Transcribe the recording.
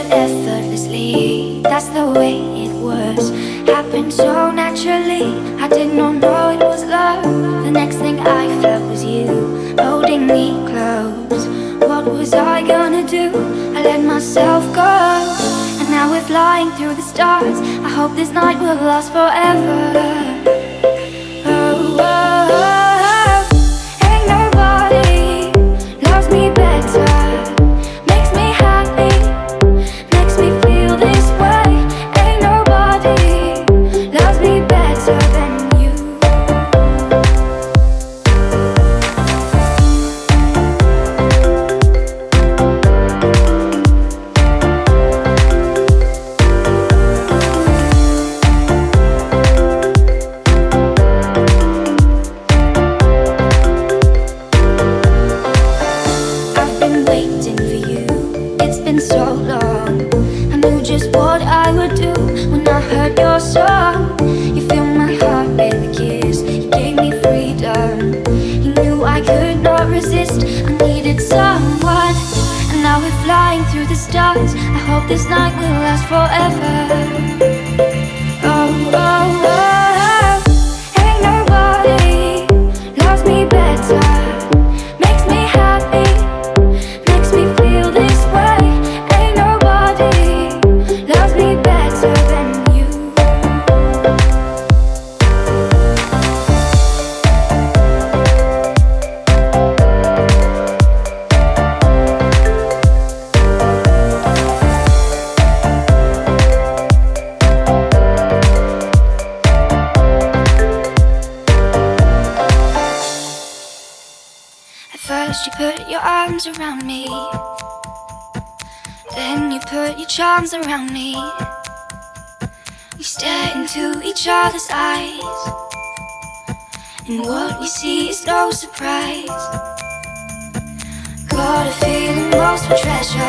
effortlessly. That's the way it was. Happened so naturally. I did not know it was love. The next thing I felt was you holding me close. What was I gonna do? I let myself go, and now we're flying through the stars. I hope this night will last forever. Oh, oh, oh. Ain't nobody loves me better. Makes me happy, makes me feel this way. Ain't nobody loves me better than you. I've been waiting for you, it's been so long. I knew just what I would do when I heard your song. You filled my heart with a kiss, you gave me freedom. You knew I could not resist, I needed someone. And now we're flying through the stars. I hope this night will last forever. Oh, oh, oh. Ain't nobody loves me better. Makes me happy, makes me feel this way. Ain't nobody loves me better than you. At first you put your arms around me, then you put your charms around me. We stare into each other's eyes, and what we see is no surprise. Got a feeling most will treasure